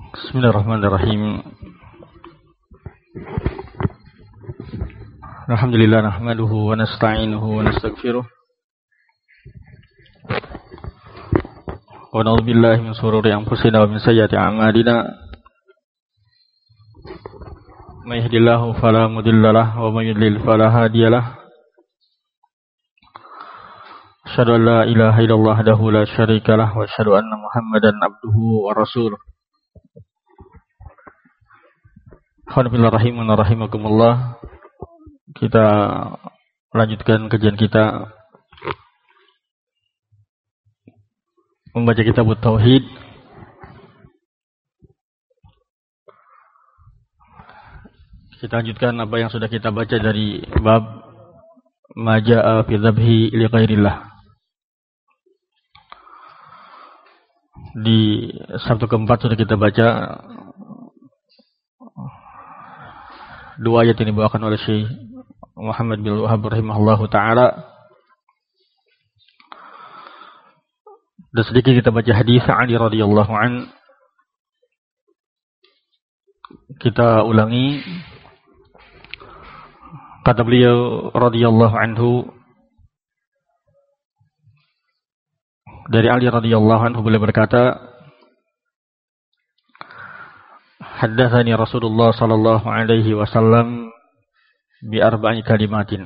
Bismillahirrahmanirrahim. Alhamdulillah nahmaduhu wa nasta'inuhu wa nastaghfiruh. Wa na'udzu billahi min shururi anfusina wa min sayyiati a'malina. May yahdihillahu fala mudilla lahu wa may yudlil fala hadiya lahu. Asyhadu an la ilaha illallah wahdahu la syarika lahu wa asyhadu anna Muhammadan abduhu wa rasuluh. Rahimakumullah. Kita lanjutkan kajian kita membaca kitab Tauhid. Kita lanjutkan apa yang sudah kita baca dari bab Maja'a fi dzabhi li ghairillah. Di Sabtu keempat sudah kita baca dua ayat yang dibawakan oleh Syekh Muhammad bin Wahab rahimahullahu ta'ala. Dan sedikit kita baca hadis Ali radhiyallahu an. Kita ulangi. Kata beliau radhiyallahu anhu, dari Ali radhiyallahu anhu beliau berkata, Haddatsani Rasulullah sallallahu alaihi wasallam bi arba'i kalimatin.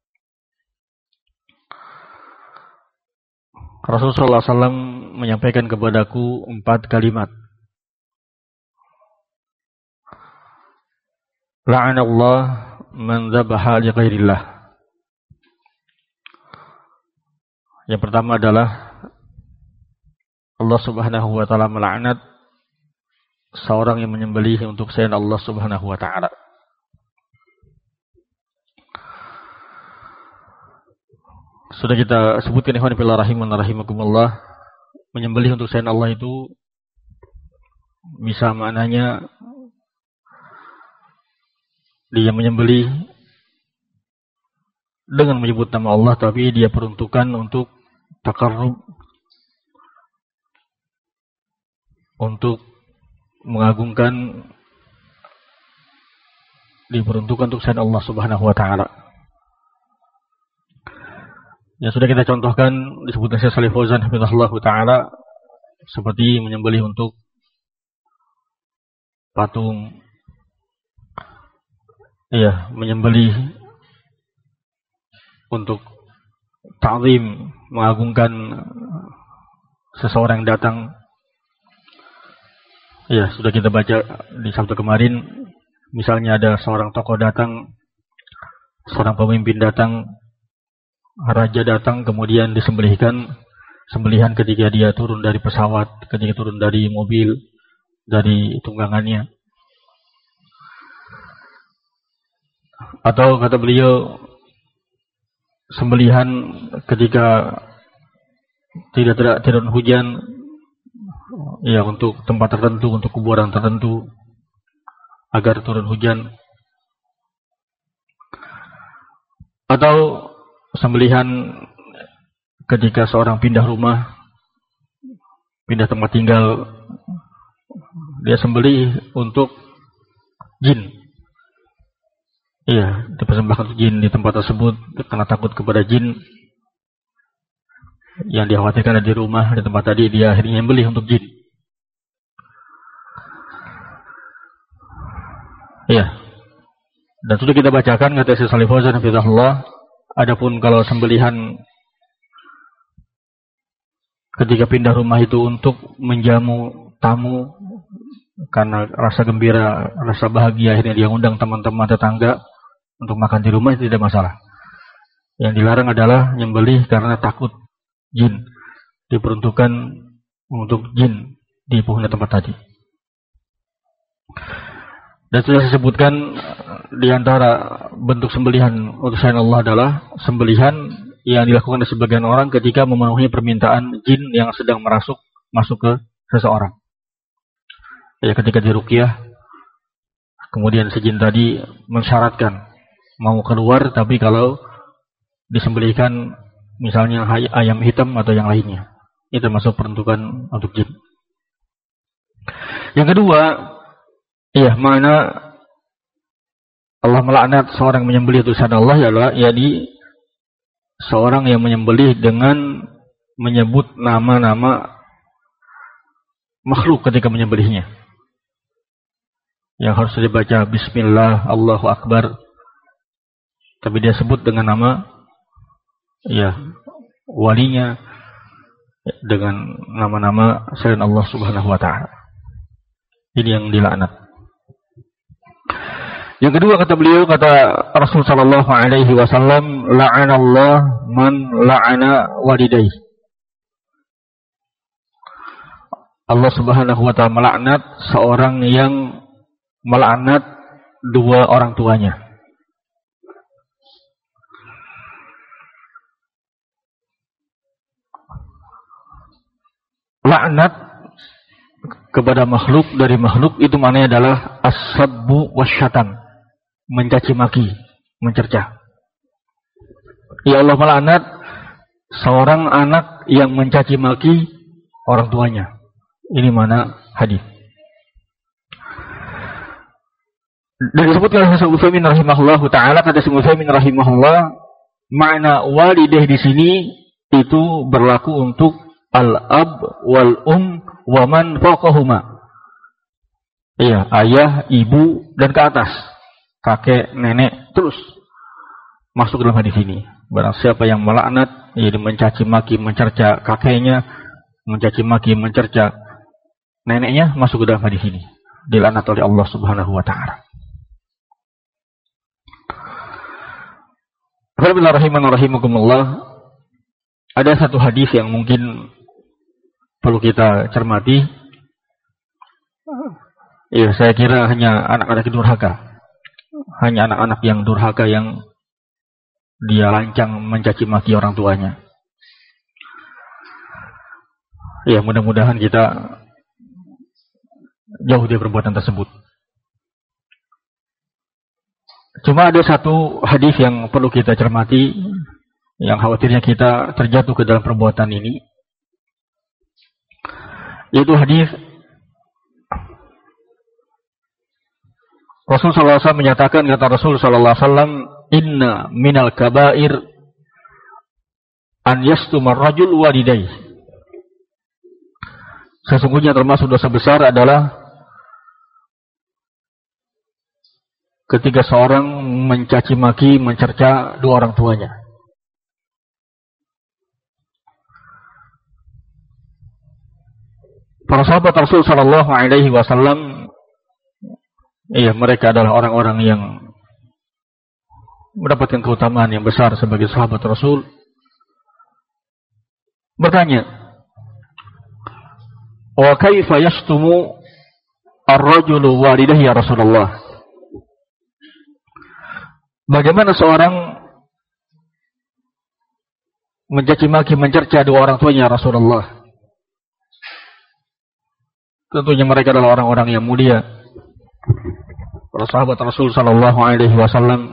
Rasulullah sallallahu alaihi wasallam menyampaikan kepadaku 4 kalimat. La'anallah man dzabaha li ghairillah. Yang pertama adalah Allah Subhanahu wa taala melaknat seorang yang menyembelih untuk selain Allah Subhanahu wa taala. Sudah kita sebutkan ikhwan fillah rahimakumullah, menyembelih untuk selain Allah itu bisa maknanya dia menyembelih dengan menyebut nama Allah, tapi dia peruntukan untuk takarrub, untuk mengagungkan, diperuntukkan untuk selain Allah Subhanahu wa taala. Yang sudah kita contohkan disebutkan Syekh Shalih Fauzan hafizahullah taala seperti menyembelih untuk patung, menyembelih untuk ta'zim, mengagungkan seseorang yang datang. Ya, sudah kita baca di Sabtu kemarin, misalnya ada seorang tokoh datang, seorang pemimpin datang, raja datang, kemudian disembelihkan sembelihan ketika dia turun dari pesawat, ketika turun dari mobil, dari tunggangannya. Atau kata beliau, sembelihan ketika tidak turun hujan, ya, untuk tempat tertentu, untuk kuburan tertentu, agar turun hujan. Atau sembelihan ketika seorang pindah rumah, pindah tempat tinggal, dia sembelih untuk jin. Iya, dipersembahkan untuk jin di tempat tersebut karena takut kepada jin yang dikhawatirkan ada di rumah, di tempat tadi, dia akhirnya membeli untuk jin. Iya. Dan sudah kita bacakan kata Syekh Shalih Fauzan hafizahullah, adapun kalau sembelihan ketika pindah rumah itu untuk menjamu tamu karena rasa gembira, rasa bahagia, akhirnya dia undang teman-teman tetangga untuk makan di rumah, itu tidak masalah. Yang dilarang adalah nyembelih karena takut jin, diperuntukkan untuk jin di penghuni tempat tadi. Dan sudah saya sebutkan di antara bentuk sembelihan untuk selain Allah adalah sembelihan yang dilakukan oleh sebagian orang ketika memenuhi permintaan jin yang sedang masuk ke seseorang. Ya, ketika diruqyah, kemudian si jin tadi mensyaratkan mau keluar, tapi kalau disembelihkan misalnya ayam hitam atau yang lainnya, itu termasuk peruntukan untuk jin. Yang kedua, mana Allah melaknat seorang menyembelih utusan Allah adalah seorang yang menyembelih dengan menyebut nama-nama makhluk ketika menyembelihnya. Yang harus dibaca Bismillah, Allahu Akbar. Tapi dia sebut dengan nama walinya, dengan nama-nama selain Allah Subhanahu wa taala. Ini yang dilaknat. Yang kedua kata Rasul sallallahu alaihi wasallam, la'anallah man la'ana walidayhi. Allah Subhanahu wa taala melaknat seorang yang melaknat dua orang tuanya. Laknat kepada makhluk dari makhluk itu maknanya adalah as-sabbu wasyatan, mencaci maki, mencerca. Ya Allah melaknat seorang anak yang mencaci maki orang tuanya. Ini mana hadis. Dan disebutkan oleh Syekh Utsaimin rahimahullahu taala, kata Syekh Utsaimin rahimahullah, makna walidah di sini itu berlaku untuk al-ab wal wa man fawqahuma. Iya, ayah, ibu dan ke atas. Kakek, nenek, terus masuk dalam hadis ini. Barang siapa yang melaknat, mencaci maki, mencerca kakeknya, mencaci maki, mencerca neneknya, masuk ke dalam hadis ini. Dilaknat oleh Allah Subhanahu wa taala. Bismillahirrahmanirrahim. Ada satu hadis yang mungkin perlu kita cermati. Saya kira hanya anak-anak durhaka. Hanya anak-anak yang durhaka yang dia lancang mencaci maki orang tuanya. Mudah-mudahan kita jauh dari perbuatan tersebut. Cuma ada satu hadis yang perlu kita cermati, yang khawatirnya kita terjatuh ke dalam perbuatan ini. Yaitu hadis Rasul sallallahu alaihi wasallam menyatakan, kata Rasul sallallahu alaihi wasallam, inna minal kabair an yastumar rajul walidayhi. Sesungguhnya termasuk dosa besar adalah ketika seorang mencaci maki, mencerca dua orang tuanya. Para sahabat Rasul sallallahu alaihi wasallam, mereka adalah orang-orang yang mendapatkan keutamaan yang besar sebagai sahabat Rasul. Bertanya, wa kaifa yastumu ar-rajulu walidayhi ya Rasulullah? Bagaimana seorang mencaci maki, mencerca dua orang tuanya Rasulullah? Tentunya mereka adalah orang-orang yang mulia. Para sahabat Rasul sallallahu alaihi wasallam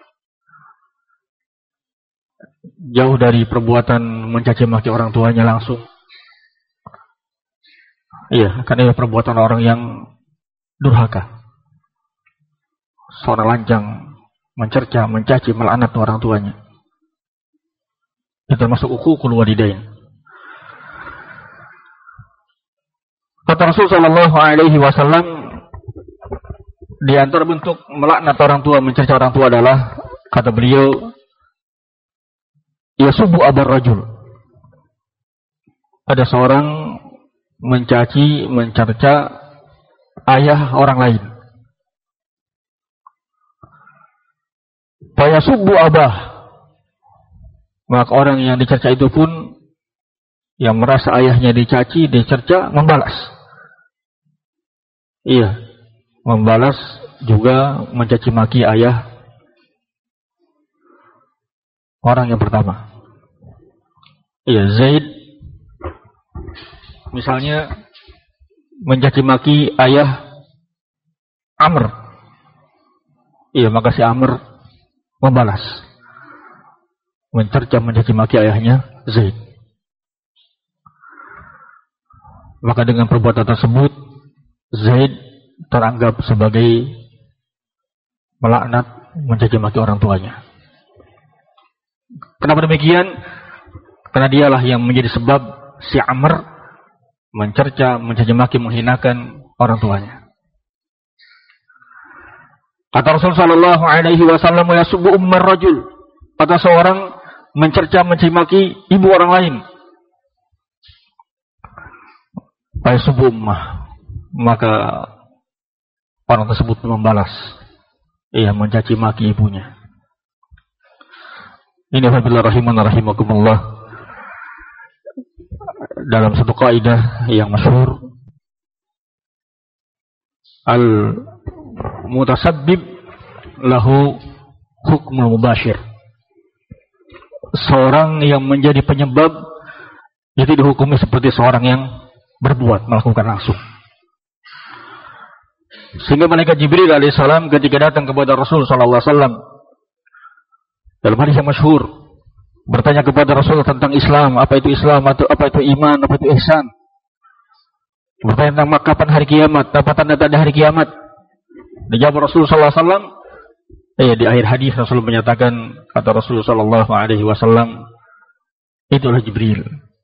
jauh dari perbuatan mencaci maki orang tuanya langsung. Karena itu perbuatan orang yang durhaka. Seorang lancang mencerca, mencaci, melaknat orang tuanya. Itu termasuk uququl walidain. Kata Rasul sallallahu alaihi wasallam, di antara bentuk melaknat orang tua, mencerca orang tua adalah, kata beliau, yasubbu abar rajul. Ada seorang mencaci, mencerca ayah orang lain. Fa yasubbu abah. Maka orang yang dicerca itu pun, yang merasa ayahnya dicaci, dicerca, membalas. Membalas juga mencaci maki ayah orang yang pertama. Zaid misalnya mencaci maki ayah Amr. Maka si Amr membalas, mencerca, mencaci maki ayahnya Zaid. Maka dengan perbuatan tersebut Zaid teranggap sebagai melaknat, mencaci maki orang tuanya. Kenapa demikian? Karena dialah yang menjadi sebab si Amr mencerca, mencaci maki, menghinakan orang tuanya. Kata Rasul sallallahu alaihi wasallam, "Yasubbu ummar rajul." Kata seorang mencerca, mencaci maki ibu orang lain. Fa yasubbu ummah. Maka orang tersebut membalas, ia mencaci maki ibunya. Ini apabila rahiman rahimakumullah, dalam satu kaidah yang masyhur, al-mutasabbib lahu hukmul mubashir. Seorang yang menjadi penyebab itu dihukumi seperti seorang yang berbuat, melakukan langsung. Sehingga malaikat Jibril alaihissalam ketika datang kepada Rasul sallallahu alaihi wasallam dalam hadis yang masyhur bertanya kepada Rasul tentang Islam, apa itu Islam, apa itu iman, apa itu ihsan. Bertanya tentang kapan hari kiamat, apa tanda-tanda hari kiamat. Dijawab Rasul sallallahu alaihi wasallam, di akhir hadis Rasul menyatakan, kata Rasul sallallahu alaihi wasallam, itulah Jibril.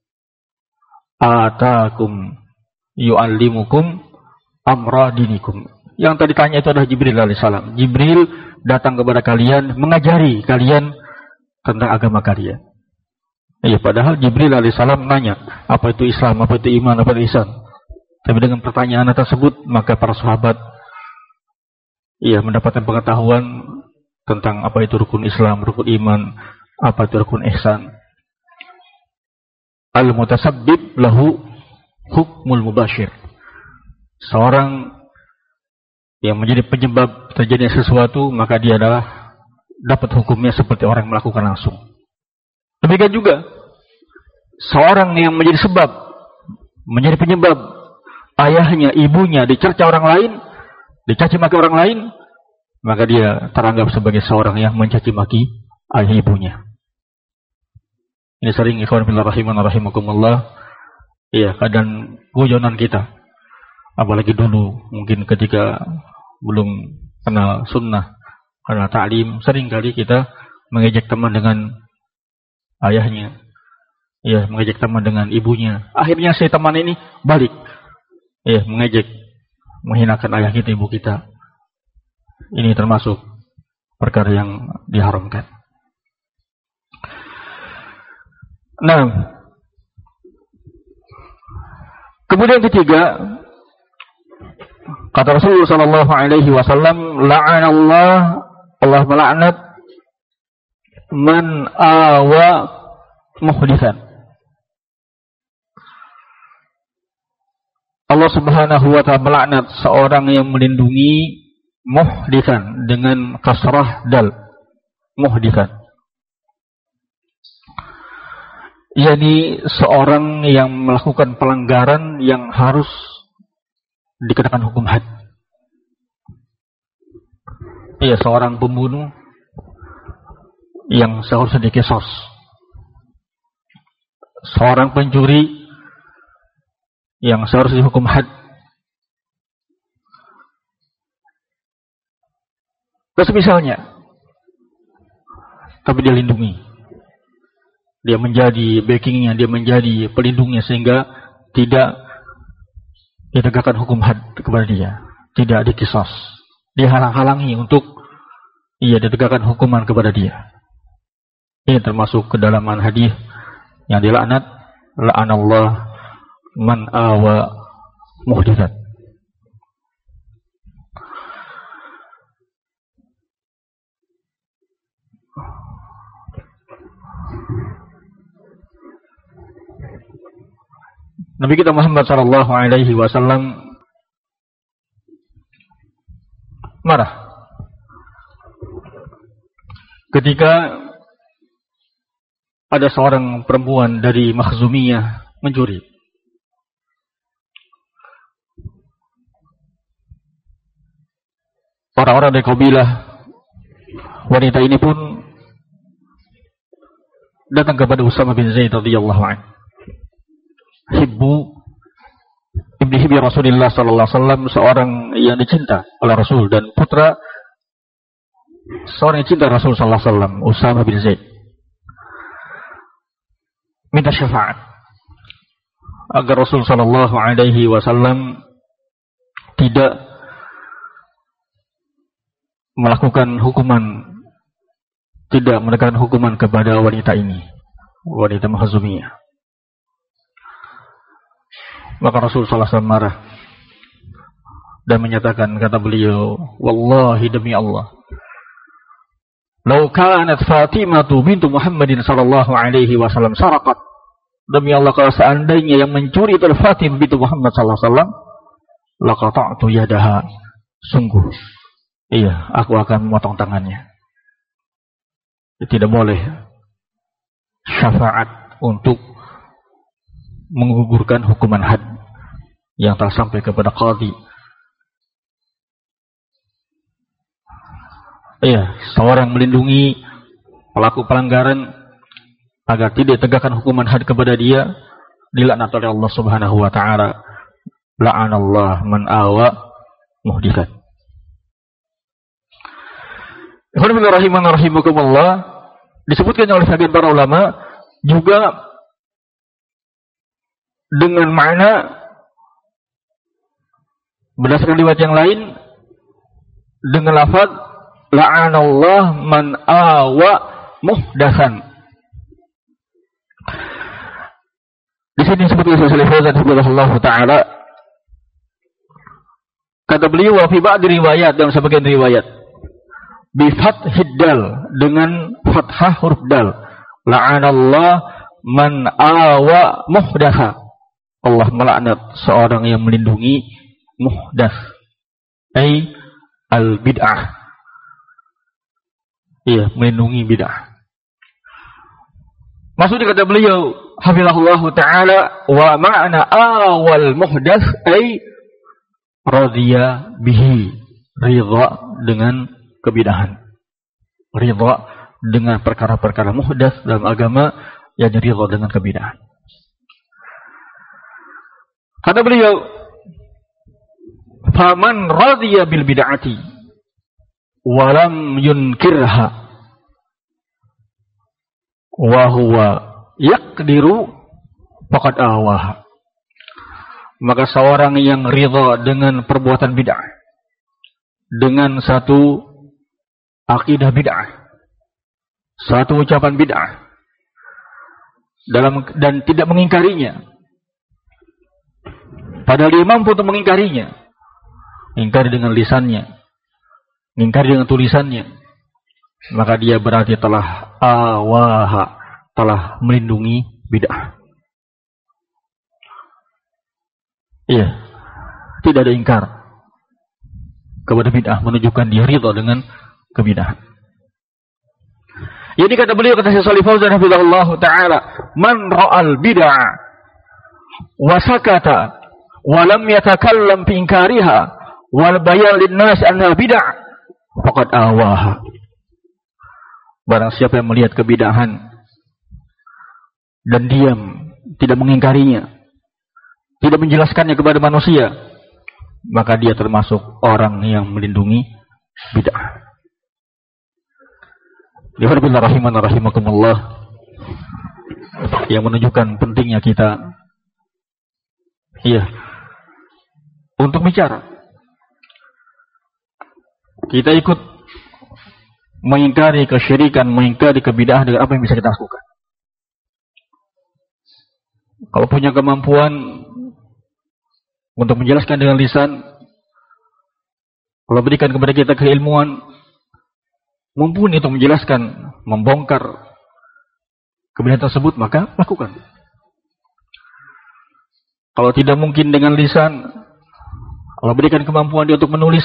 Atakum yu'allimukum amra dinikum. Yang tadi tanya itu adalah Jibril alaihissalam. Jibril datang kepada kalian, mengajari kalian tentang agama kalian. Padahal Jibril alaihissalam nanya, apa itu Islam, apa itu iman, apa itu ihsan. Tapi dengan pertanyaan tersebut, maka para sahabat mendapatkan pengetahuan tentang apa itu rukun Islam, rukun iman, apa itu rukun ihsan. Al-mutasabbib lahu hukmul mubashir. Seorang yang menjadi penyebab terjadinya sesuatu, maka dia adalah dapat hukumnya seperti orang yang melakukan langsung. Demikian juga seorang yang menjadi sebab, menjadi penyebab ayahnya, ibunya dicerca orang lain, dicaci maki orang lain, maka dia teranggap sebagai seorang yang mencaci maki ayah ibunya. Ini sering ikhwan fillah rahiman rahimakumullah, keadaan guyonan kita. Apalagi dulu, mungkin ketika belum kenal sunnah, kenal ta'lim, sering kali kita mengejek teman dengan ayahnya, mengejek teman dengan ibunya. Akhirnya si teman ini balik, mengejek, menghinakan ayah kita, ibu kita. Ini termasuk perkara yang diharamkan. Nah, kemudian ketiga, kata Rasulullah sallallahu alaihi wasallam, la'anallah, Allah melaknat man awa muhditsan. Allah Subhanahu wa ta'ala melaknat seorang yang melindungi muhditsan dengan kasrah dal, muhditsan. Yani seorang yang melakukan pelanggaran yang harus dikenakan hukum had. Seorang pembunuh yang seharusnya dikisos. Seorang pencuri yang seharusnya dihukum had. Misalnya, tapi dia lindungi. Dia menjadi backingnya, dia menjadi pelindungnya sehingga tidak ditegakkan hukum had kepada dia, tidak dikisos, dihalang-halangi untuk ditegakkan hukuman kepada dia. Ini termasuk kedalaman hadis yang dilaknat, la'anallah man awa muhditsan. Nabi kita Muhammad sallallahu alaihi wasallam marah ketika ada seorang perempuan dari Makhzumiyah mencuri. Orang-orang dari kabilah wanita ini pun datang kepada Usama bin Zaid radhiyallahu anhu. Hibbu ibni hibbi Rasulullah sallallahu alaihi wasallam, seorang yang dicinta oleh Rasul dan putra seorang yang cinta Rasul sallallahu alaihi wasallam, Usamah bin Zaid, minta syafaat agar Rasul sallallahu alaihi wasallam tidak melakukan hukuman, tidak menegakkan hukuman kepada wanita ini, wanita Makhzumiyah. Maka Rasul sallallahu alaihi wasallam marah dan menyatakan, kata beliau, wallahi demi Allah, "Lau kanat Fatimah bintu Muhammadin sallallahu alaihi wasallam saraqat." Demi Allah, kalau seandainya yang mencuri itu Fatimah bintu Muhammad sallallahu alaihi wasallam, laqata'tu yadaha. Sungguh, iya, aku akan memotong tangannya. Tidak boleh syafaat untuk menggugurkan hukuman had yang telah sampai kepada qadhi. Iya, seorang melindungi pelaku pelanggaran agar tidak tegakkan hukuman had kepada dia, dilaknat oleh Allah Subhanahu wa taala. La'anallah man awa muhditsan. Rahimakumullah, disebutkan oleh sebagian para ulama juga dengan makna berdasarkan riwayat yang lain dengan lafaz la'anallah man awa muhdatsan. Di sini disebutkan oleh Syekh Fauzan hafizahullah taala, kata beliau, wa fi ba'd riwayat, dalam sebagian riwayat, bi fathid dal, dengan fathah huruf dal, la'anallah man awa muhdatsa. Allah melaknat seorang yang melindungi muhdats, ai al bid'ah. Iya, melindungi bid'ah. Maksudnya, kata beliau hafizahullah taala, wa ma'na awal muhdats ai radhiya bihi, ridha dengan kebidahan, ridha dengan perkara-perkara muhdats dalam agama, yang ridha dengan kebidahan. Kata beliau, faman radhiya bil bid'ati wa lam yunkirha wa huwa yaqdiru faqad awaha. Maka seorang yang ridha dengan perbuatan bid'ah, dengan satu akidah bid'ah, satu ucapan bid'ah, dan tidak mengingkarinya, padahal dia mampu untuk mengingkarinya, ingkari dengan lisannya, ingkari dengan tulisannya, maka dia berarti telah awaha, telah melindungi bid'ah. Iya, tidak ada ingkar kepada bid'ah, menunjukkan dia ridha dengan kebid'ahan. Jadi kata beliau, kata Syekh Shalih Fauzan hafizahullah taala, man ra'al bid'ah wa sakata wa lam yatakallam fi inkariha wal bayan linnas anha bid'ah faqad awaha. Barang siapa yang melihat kebid'ahan dan diam, tidak mengingkarinya, tidak menjelaskannya kepada manusia, maka dia termasuk orang yang melindungi bid'ah. Dihormati rahiman rahimakumullah, yang menunjukkan pentingnya kita, iya, untuk bicara. Kita ikut mengingkari kesyirikan, mengingkari kebid'ahan dengan apa yang bisa kita lakukan. Kalau punya kemampuan untuk menjelaskan dengan lisan, kalau berikan kepada kita keilmuan, mumpuni untuk menjelaskan, membongkar kebid'ahan tersebut, maka lakukan. Kalau tidak mungkin dengan lisan, kalau berikan kemampuan dia untuk menulis,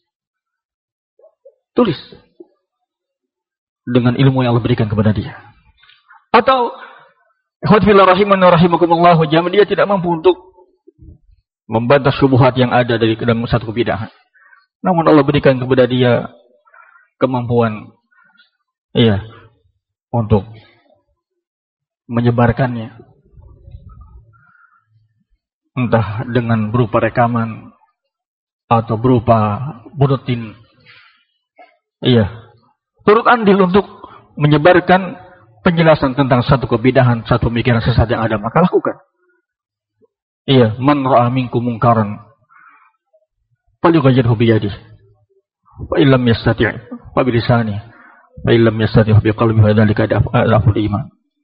tulis dengan ilmu yang Allah berikan kepada dia. Atau ikhwatillah rahiman rahimakumullah, jama dia tidak mampu untuk membantah syubhat yang ada dari dalam satu kebid'ahan, namun Allah berikan kepada dia kemampuan, iya, untuk menyebarkannya, entah dengan berupa rekaman atau berupa buletin. Iya, turut andil untuk menyebarkan penjelasan tentang satu kebidahan, satu pemikiran sesat yang ada, maka lakukan. Iya, man ra'a minkum munkaran falyughayyirhu biyadihi, fa illam yastati' fa bilisanihi, fa illam yastati' bi qalbihi, fa dzalika adhaful iman.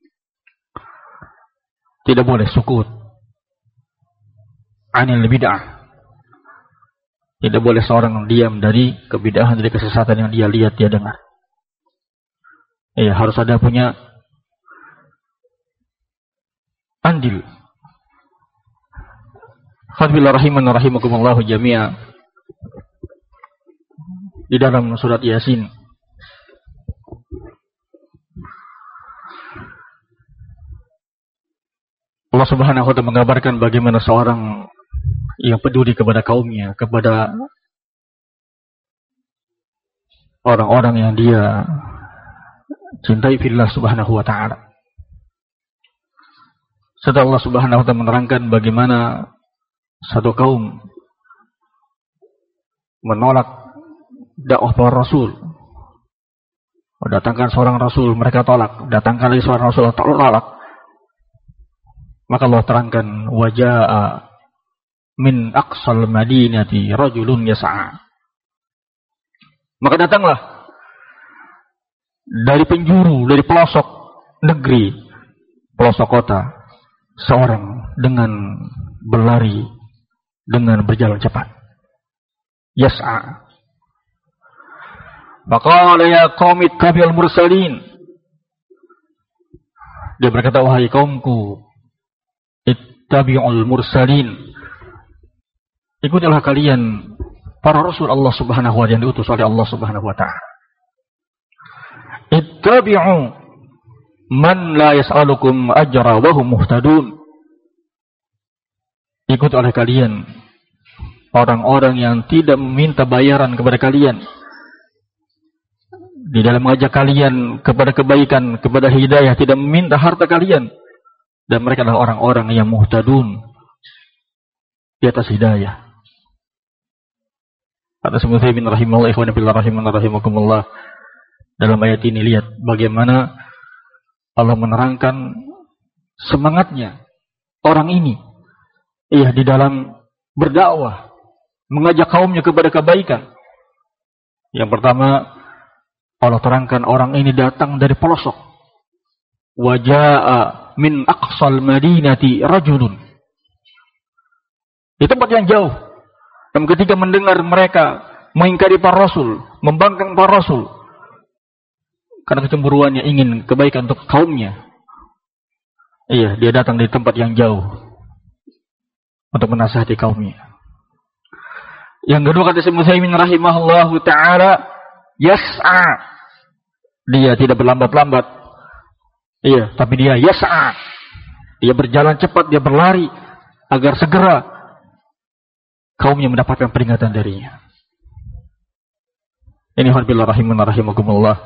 Tidak boleh sukut anil bid'ah. Tidak boleh seorang diam dari kebidahan, dari kesesatan yang dia lihat, dia dengar. Iya, harus ada punya andil. Khadbillah rahiman rahimakumullahu jami'a. Di dalam surat Yasin, Allah Subhanahu wa ta'ala mengabarkan bagaimana seorang yang peduli kepada kaumnya, kepada orang-orang yang dia cintai fillah Subhanahu wa ta'ala. Setelah Allah Subhanahu wa ta'ala menerangkan bagaimana satu kaum menolak dakwah para rasul. Datangkan seorang rasul, mereka tolak. Datangkan lagi seorang rasul, tolak. Maka Allah terangkan, waja'a min aqsal madinati rajulun yas'a. Maka datanglah dari penjuru, dari pelosok negeri, pelosok kota, seorang dengan berlari, dengan berjalan cepat. Yas'a. Faqala ya qaumi ittabi'ul mursalin. Dia berkata, wahai kaumku, ittabi'ul mursalin. Ikutilah kalian para rasul Allah Subhanahu wa ta'ala yang diutus oleh Allah Subhanahu wa ta'ala. Ittabi'u man la yas'alukum ajra wa hum muhtadun. Ikut oleh kalian orang-orang yang tidak meminta bayaran kepada kalian di dalam mengajak kalian kepada kebaikan, kepada hidayah, tidak meminta harta kalian, dan mereka adalah orang-orang yang muhtadun, di atas hidayah. Kata Ibnu Utsaimin rahimahullah, ikhwan fillah rahimakumullah, dalam ayat ini lihat bagaimana Allah menerangkan semangatnya orang ini, di dalam berdakwah, mengajak kaumnya kepada kebaikan. Yang pertama, Allah terangkan orang ini datang dari pelosok. Waja'a min aqsal madinati rajulun. Di tempat yang jauh. Dan ketika mendengar mereka mengingkari para rasul, membangkang para rasul, karena kecemburuannya ingin kebaikan untuk kaumnya, dia datang dari tempat yang jauh untuk menasihati kaumnya. Yang kedua, kata Ibnu Utsaimin rahimahullahu ta'ala, yas'a. Dia tidak berlambat-lambat. Tapi dia yas'a. Dia berjalan cepat, dia berlari agar segera kaumnya mendapatkan peringatan darinya. Ini alhamdulillah rahimakumullah.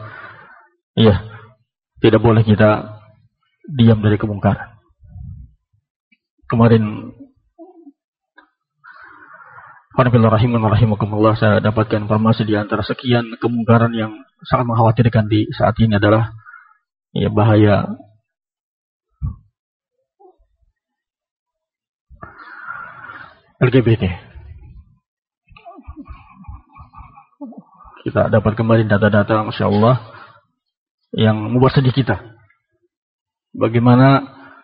Tidak boleh kita diam dari kemungkaran. Kemarin alhamdulillah rahimakumullah, saya dapatkan informasi di antara sekian kemungkaran yang sangat mengkhawatirkan di saat ini adalah bahaya LGBT. Kita dapat kemarin data-data, Masya Allah, yang membuat sedih kita. Bagaimana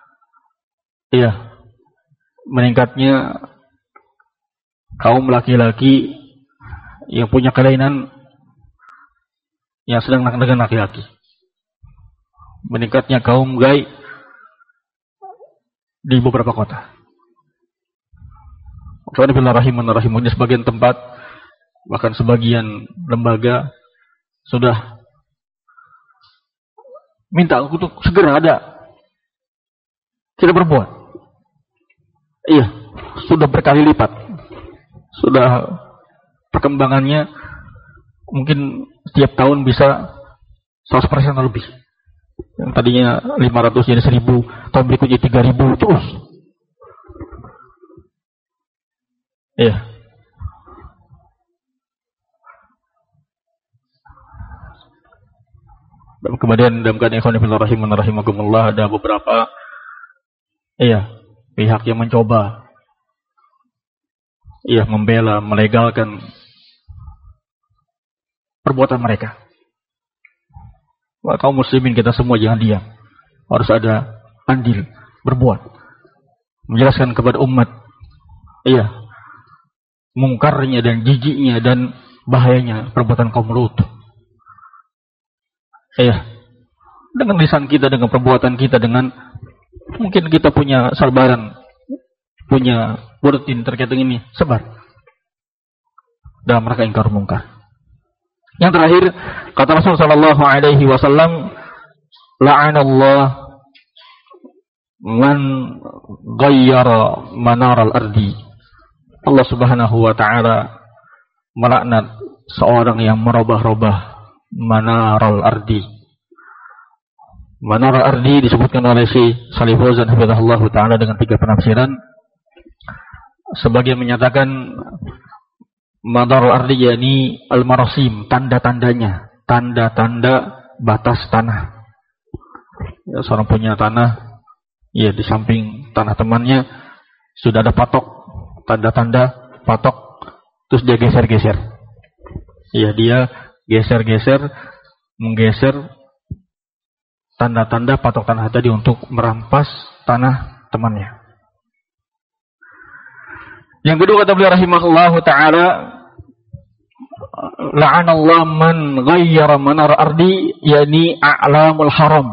meningkatnya kaum laki-laki yang punya kelainan yang sedang dengan laki-laki. Meningkatnya kaum gay di beberapa kota. Di sebagian tempat, bahkan sebagian lembaga sudah minta untuk segera ada. Kita berbuat. Sudah berkali lipat. Sudah perkembangannya mungkin setiap tahun bisa 100% lebih. Yang tadinya 500 jadi 1000, tahun berikutnya 3000 terus. Iya. Kemudian dalam keadaan ikhwan fillah rahimakumullah ada beberapa pihak yang mencoba membela, melegalkan perbuatan mereka. Kaum muslimin kita semua jangan diam. Harus ada andil, berbuat. Menjelaskan kepada umat mungkarnya dan jijiknya dan bahayanya perbuatan kaum Lut. Dengan lisan kita, dengan perbuatan kita, dengan mungkin kita punya sabaran, punya rutin terkait dengan ini, sebar dalam rangka ingkar mungkar. Yang terakhir, kata Rasul sallallahu alaihi wasallam, la'anallah man ghayyara manaral ardi. Allah Subhanahu wa taala melaknat seorang yang merubah-rubah manaral ardi. Manaral ardi disebutkan oleh Syekh Shalih Fauzan hafizahullah taala dengan 3 penafsiran. Sebagian menyatakan manaral ardi yakni al-marasim, tanda-tandanya, tanda-tanda batas tanah. Seorang punya tanah, di samping tanah temannya sudah ada patok, tanda-tanda patok, terus dia geser-geser. Dia geser-geser, menggeser tanda-tanda patok tanah tadi untuk merampas tanah temannya. Yang kedua kata beliau rahimahullahu taala, la'anallahu man ghayyara manar ardi, yakni a'lamul haram.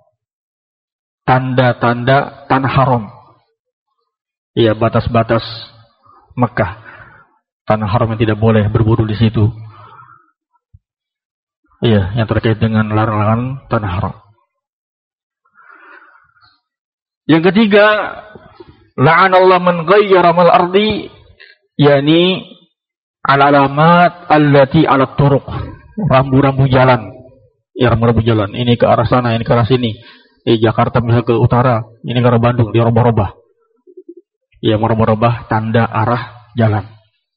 Tanda-tanda tanah haram. Batas-batas Mekah. Tanah haram yang tidak boleh berburu di situ. Yang terkait dengan larangan tanah haram. Yang ketiga, la'anallahu man ghayyara mal ardi, yakni al-alamat allati 'ala turuq. Rambu-rambu jalan. Rambu-rambu jalan. Ini ke arah sana, ini ke arah sini. Jakarta misalnya ke utara, ini ke arah Bandung, dirubah-rubah. Merubah-rubah tanda arah jalan.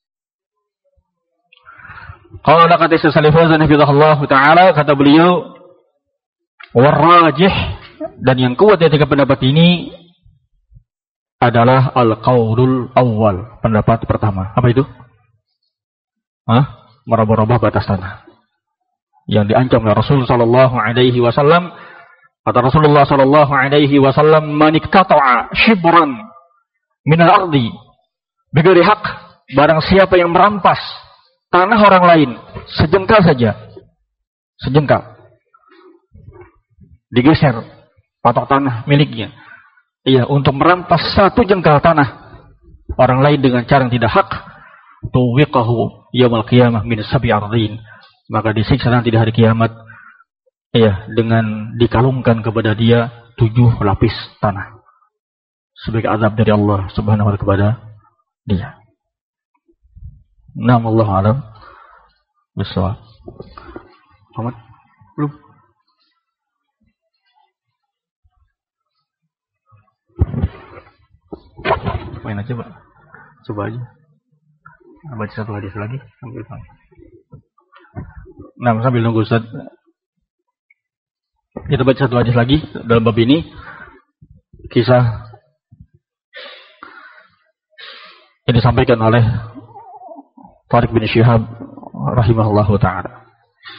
Kalau ada kata Syekh Shalih Fauzan hafizahullah taala, kata beliau, warrajih, dan yang kuat dari 3 pendapat ini adalah al-qaulul awal, pendapat pertama. Apa itu? Merubah-rubah batas tanah. Yang diancam oleh Rasul sallallahu alaihi wasallam. Kata Rasulullah sallallahu alaihi wasallam, man iqtata'a shibran min al-ardi bighairi haq, barang siapa yang merampas tanah orang lain sejengkal saja, sejengkal, digeser patok tanah miliknya, untuk merampas 1 jengkal tanah orang lain dengan cara yang tidak hak, tuwiqahu yaumil qiyamah min sab'i ardhin, maka disiksa nanti di hari kiamat dengan dikalungkan kepada dia 7 lapis tanah sebagai azab dari Allah Subhanahu wa taala kepada dia. Allahu a'lam bissawab. Muhammad belum. Main aja, Pak. Coba aja. Baca 1 hadis lagi sambil sambil nunggu Ustaz. Kita baca 1 hadis lagi dalam bab ini. Kisah yang disampaikan oleh Tariq bin Syihab rahimahullahu ta'ala.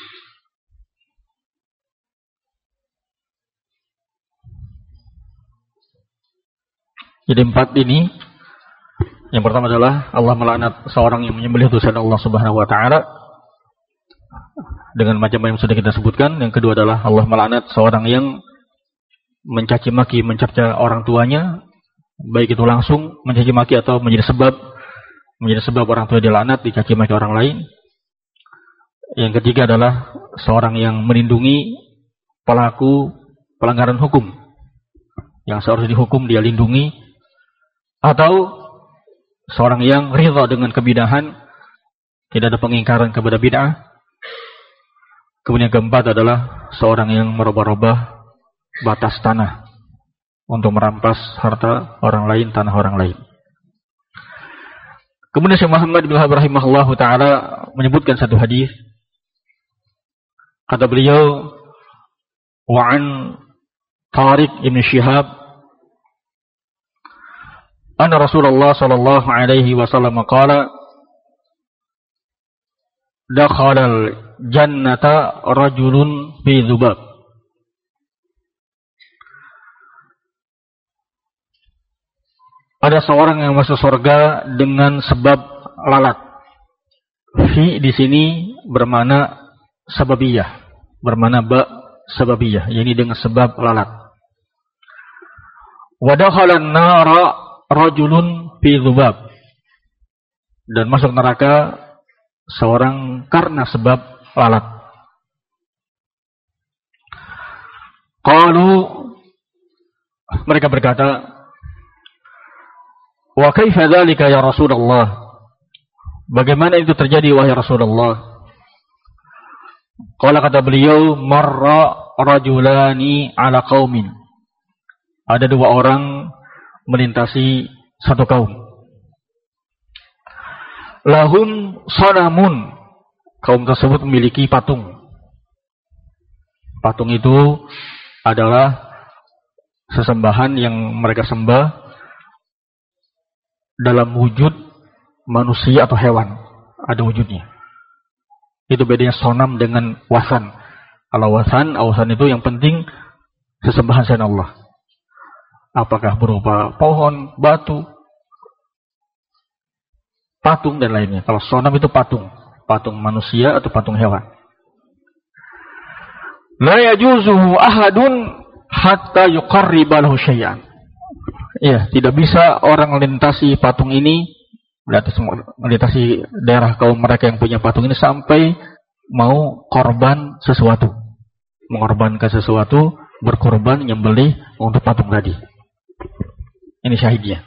Jadi 4 ini, yang pertama adalah Allah melaknat seorang yang menyembelih dosa Allah Subhanahu wa taala dengan macam-macam yang sudah kita sebutkan. Yang kedua adalah Allah melaknat seorang yang mencaci maki, mencerca orang tuanya, baik itu langsung mencaci maki atau menjadi sebab orang tua dilaknat, dicaci maki orang lain. Yang ketiga adalah seorang yang melindungi pelaku pelanggaran hukum, yang seharusnya dihukum dia lindungi, atau seorang yang ridha dengan kebidahan, tidak ada pengingkaran kepada bid'ah. Kemudian yang keempat adalah seorang yang merubah-rubah batas tanah untuk merampas harta orang lain, tanah orang lain. Kemudian Syekh Muhammad bin Wahab rahimahullahu taala menyebutkan satu hadis. Kata beliau, wa an Tariq ibn Shihab anna Rasulullah sallallahu alaihi wasallam qala dakhala al-jannata rajulun fi dhubab. Ada seorang yang masuk surga dengan sebab lalat. Fi di sini bermakna sababiyah, bermakna sababiyah, yakni dengan sebab lalat. Wa dakhala an-nara rajulun fi dhubab. Dan masuk neraka seorang karena sebab lalat. Qalu, mereka berkata, wa kaifa dzalika ya Rasulullah? Bagaimana itu terjadi wahai Rasulullah? Qala, kata beliau, marra rajulani ala qaumin. Ada dua orang melintasi satu kaum. Lahum sanamun. Kaum tersebut memiliki patung. Patung itu adalah sesembahan yang mereka sembah dalam wujud manusia atau hewan. Ada wujudnya. Itu bedanya sonam dengan wasan. Kalau wasan itu yang penting sesembahan selain Allah. Apakah berupa pohon, batu, patung dan lainnya. Kalau sonam itu patung. Patung manusia atau patung hewan. La yajuzuhu ahadun hatta yuqarriba lahu syai'an. Ya, tidak bisa orang melintasi patung ini, melintasi daerah kaum mereka yang punya patung ini sampai mau korban sesuatu. Mengorbankan sesuatu, berkorban, nyembelih untuk patung tadi. Ini syahidnya.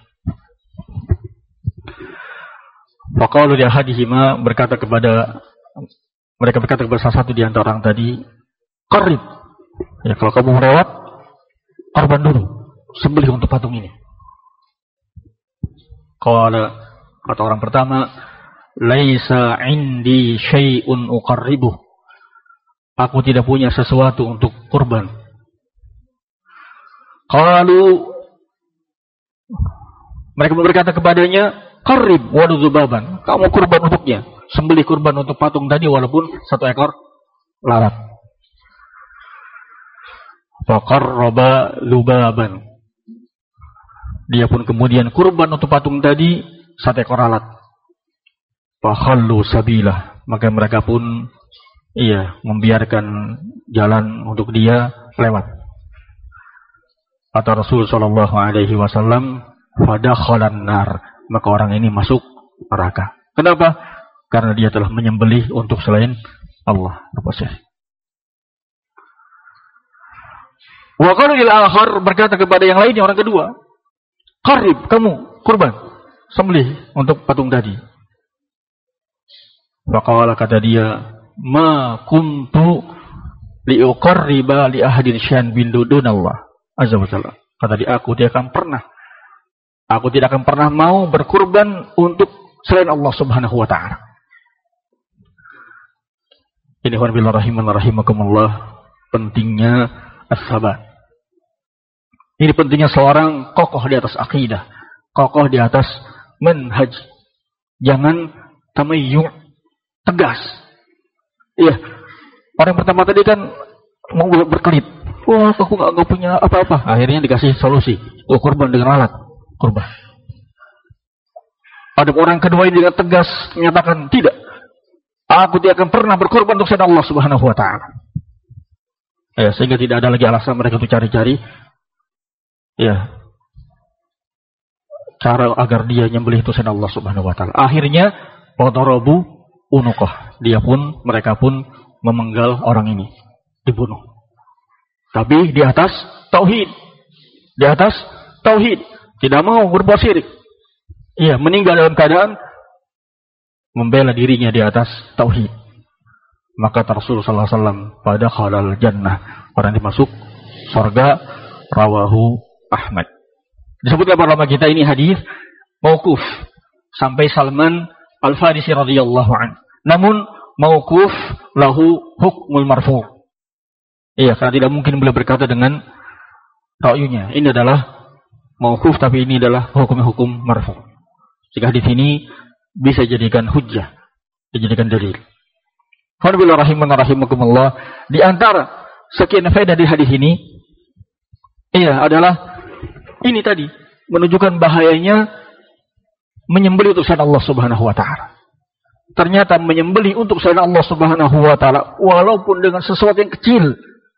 Faqalu li ahadihima, mereka berkata kepada salah satu di antara orang tadi, qarrib. Ya, kalau kamu melewat, korban dulu, sembelih untuk patung ini. Kata orang pertama, laisa indi syai'un uqarribuh. Aku tidak punya sesuatu untuk kurban. Qalu, mereka berkata kepadanya, qarrib wadzubaban. Kamu kurban untuknya, sembelih kurban untuk patung tadi walaupun satu ekor lalat. Faqarraba lubaban. Dia pun kemudian kurban untuk patung tadi satu ekor lalat. Fakhallu sabilah. Maka mereka pun membiarkan jalan untuk dia lewat. Kata Rasul sallallahu alaihi wasallam, fadakhalan nar. Maka orang ini masuk neraka. Kenapa? Karena dia telah menyembelih untuk selain Allah. Wa qala lil akhar, berkata kepada yang lainnya, orang kedua, qarrib, kamu kurban, sembelih untuk patung tadi. Faqala, kata dia, ma kuntu liuqarriba li ahadin syai'an bin dunallah azza wa jalla. Kata dia, aku tidak akan pernah mau berkurban untuk selain Allah Subhanahu wa taala. Ini wabillahi rahiman rahimakumullah, pentingnya as-sabat. Ini pentingnya seorang kokoh di atas akidah, kokoh di atas manhaj. Jangan tamayyuh, tegas. Iya. Orang pertama tadi kan mau berkelit. Wah, aku nggak punya apa-apa. Akhirnya dikasih solusi. Kurban dengan alat. Kurban. Ada orang kedua ini dengan tegas menyatakan tidak. Aku tidak akan pernah berkorban untuk selain Allah Subhanahu wa taala. Sehingga tidak ada lagi alasan mereka untuk cari-cari cara agar dia nyembelih itu selain Allah Subhanahu wa taala. Akhirnya wadarabu unuqah. Mereka pun memenggal orang ini, dibunuh. Tapi di atas tauhid. Di atas tauhid. Tidak mau berbuat syirik. Meninggal dalam keadaan membela dirinya di atas tauhid. Maka Rasulullah sallallahu alaihi wasallam pada khalal jannah, orang dimasuk surga, rawahu Ahmad. Disebutkan para ulama kita ini hadis mauquf. sampai Salman Al-Farisi radhiyallahu anhu. Namun mauquf lahu hukmul marfu'. Iya, karena tidak mungkin beliau berkata dengan ra'yunya. Ini adalah mauquf, tapi ini adalah hukum marfu'. Jika di sini bisa dijadikan hujjah, dijadikan dalil. Alhamdulillah rahimakumullah. Di antara sekian faedah di hadis ini, adalah ini tadi menunjukkan bahayanya menyembelih untuk selain Allah Subhanahu wa taala. Ternyata menyembelih untuk selain Allah Subhanahu wa taala walaupun dengan sesuatu yang kecil,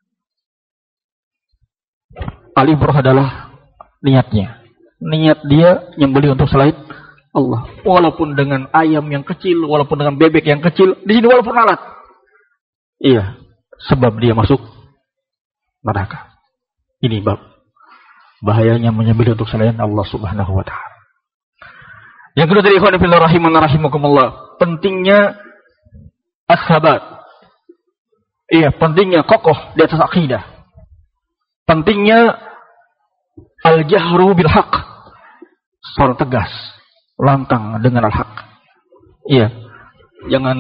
al-ibrah adalah niatnya. Niat dia menyembelih untuk selain Allah, walaupun dengan ayam yang kecil, walaupun dengan bebek yang kecil, di sini walaupun alat. Iya, sebab dia masuk neraka. Ini bab bahayanya menyembelih untuk selain Allah Subhanahu wa taala. Yang kedua dari ikhwan fillah rahimakumullah, pentingnya as-sabat. Iya, pentingnya kokoh di atas akidah. Pentingnya al-jahru bil haqq. Seorang tegas, lantang dengan al-haq. Iya, jangan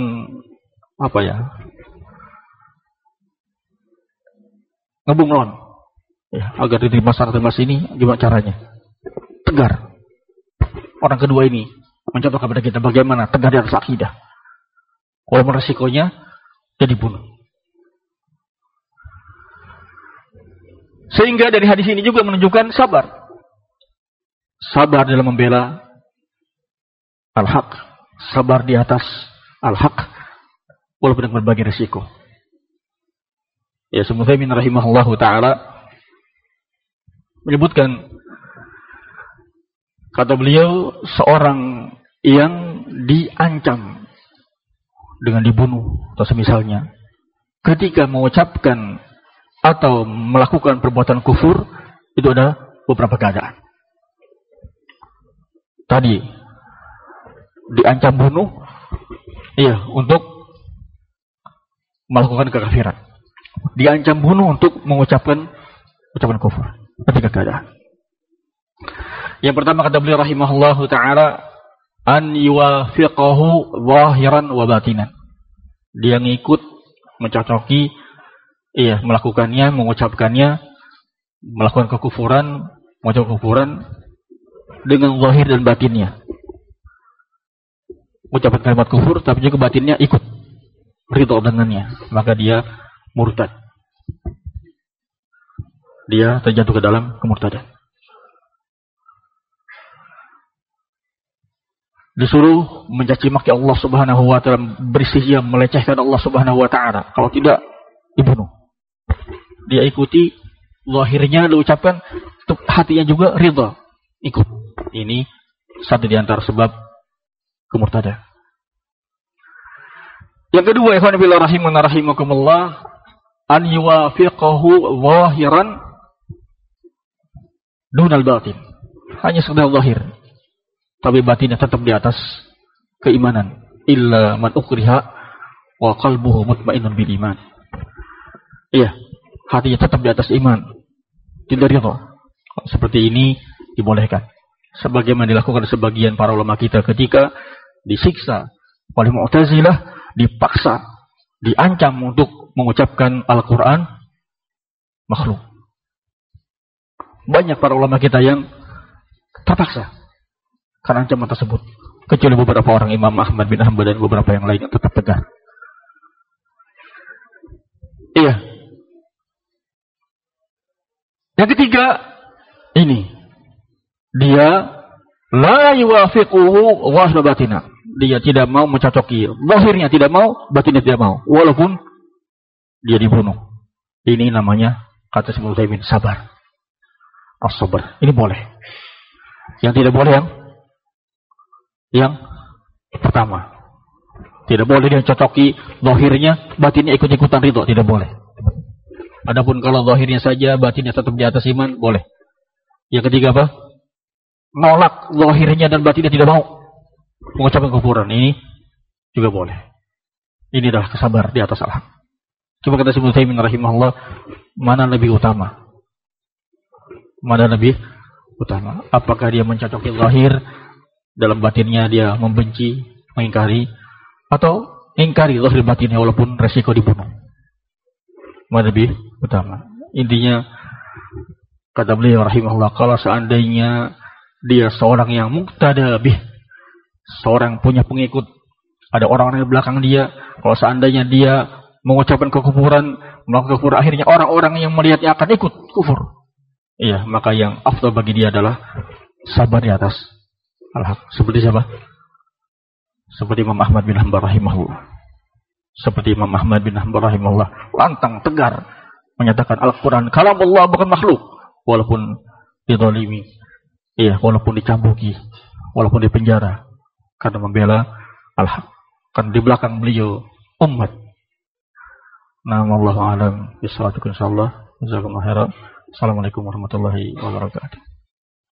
ngebunglon. Ya, agar diterima sana terima sini, gimana caranya? Tegar. Orang kedua ini mencontohkan kepada kita bagaimana tegar di atas akidah. Walaupun resikonya dia dibunuh. Sehingga dari hadis ini juga menunjukkan sabar. Sabar dalam membela al-haq. Sabar di atas al-haq. Walaupun dengan berbagai resiko. Ya, Muhammad rahimahullahu ta'ala menyebutkan, kata beliau, seorang yang diancam dengan dibunuh atau semisalnya, ketika mengucapkan atau melakukan perbuatan kufur, itu ada beberapa keadaan. Tadi diancam bunuh, untuk melakukan kekafiran. Diancam bunuh untuk mengucapkan ucapan kufur. Ketika keadaan. Yang pertama kata beliau rahimahullahu ta'ala, an yuwafiqahu zahiran wa batinan. Dia ngikut, mencocoki, melakukannya, mengucapkannya, melakukan kekufuran, mengucapkan kekufuran dengan zahir dan batinnya. Mengucapkan kalimat kufur, tapi juga batinnya ikut, ridho dengannya. Maka dia murtad. Dia terjatuh ke dalam kemurtadan. Disuruh mencaci maki Allah Subhanahu wa taala, bersihnya melecehkan Allah Subhanahu wa taala. Kalau tidak, dibunuh. Dia ikuti, zahirnya diucapkan, hatinya juga ridha, ikut. Ini satu di antara sebab kemurtadan. Yang kedua, ikhwan fillah rahimakumullah, an yuwafiqahu zahiran dunal batin. Hanya sekedar zahir, tapi batinnya tetap di atas keimanan. Illa man ukriha wa qalbuhu mutmainnun bil iman. Iya, hatinya tetap di atas iman, tidak ridha. Seperti ini dibolehkan. Sebagaimana dilakukan sebagian para ulama kita ketika disiksa oleh Mu'tazilah, dipaksa, diancam untuk mengucapkan Al-Quran makhluk. Banyak para ulama kita yang terpaksa karena ancaman tersebut. Kecuali beberapa orang, Imam Ahmad bin Hanbal dan beberapa yang lain yang tetap tegar. Iya. Yang ketiga, ini. Dia la yuwafiquhu zahir batina. Dia tidak mau mencocoki. Zahirnya tidak mau, batinnya tidak mau. Walaupun dia dibunuh. Ini namanya, kata Syekh Utsaimin, sabar. As-sabar. Ini boleh. Yang tidak boleh yang pertama. Tidak boleh dia cocoki zahirnya, batinnya ikut-ikutan ridho. Tidak boleh. Adapun kalau zahirnya saja, batinnya tetap di atas iman, boleh. Yang ketiga apa? Nolak zahirnya dan batinnya tidak mau mengucapkan kufuran. Ini juga boleh. Ini adalah kesabar di atas al-haq. Coba kata Syekh Utsaimin rahimahullah, mana lebih utama? Mana lebih utama? Apakah dia mencocoki zahir dalam batinnya dia membenci, mengingkari, atau ingkari zahir batinnya walaupun resiko dibunuh. Mana lebih utama? Intinya kata beliau rahimahullah, kalau seandainya dia seorang yang muqtada bih, seorang punya pengikut, ada orang-orang di belakang dia, kalau seandainya dia mengucapkan kekufuran, melakukan kekufuran, akhirnya orang-orang yang melihatnya akan ikut kufur. Iya, maka yang afdal bagi dia adalah sabar di atas al-haq. Seperti siapa? Seperti Imam Ahmad bin Hanbal rahimahullah. Seperti Imam Ahmad bin Hanbal rahimahullah, lantang tegar menyatakan Al-Quran kalamullah, bukan makhluk, walaupun dizalimi, iya, walaupun dicambuki, walaupun dipenjara, karena membela al-haq. Kan di belakang beliau umat. Wallahu a'lam bishawab. Insyaallah. Jazakumullah khairan. Assalamualaikum warahmatullahi wabarakatuh.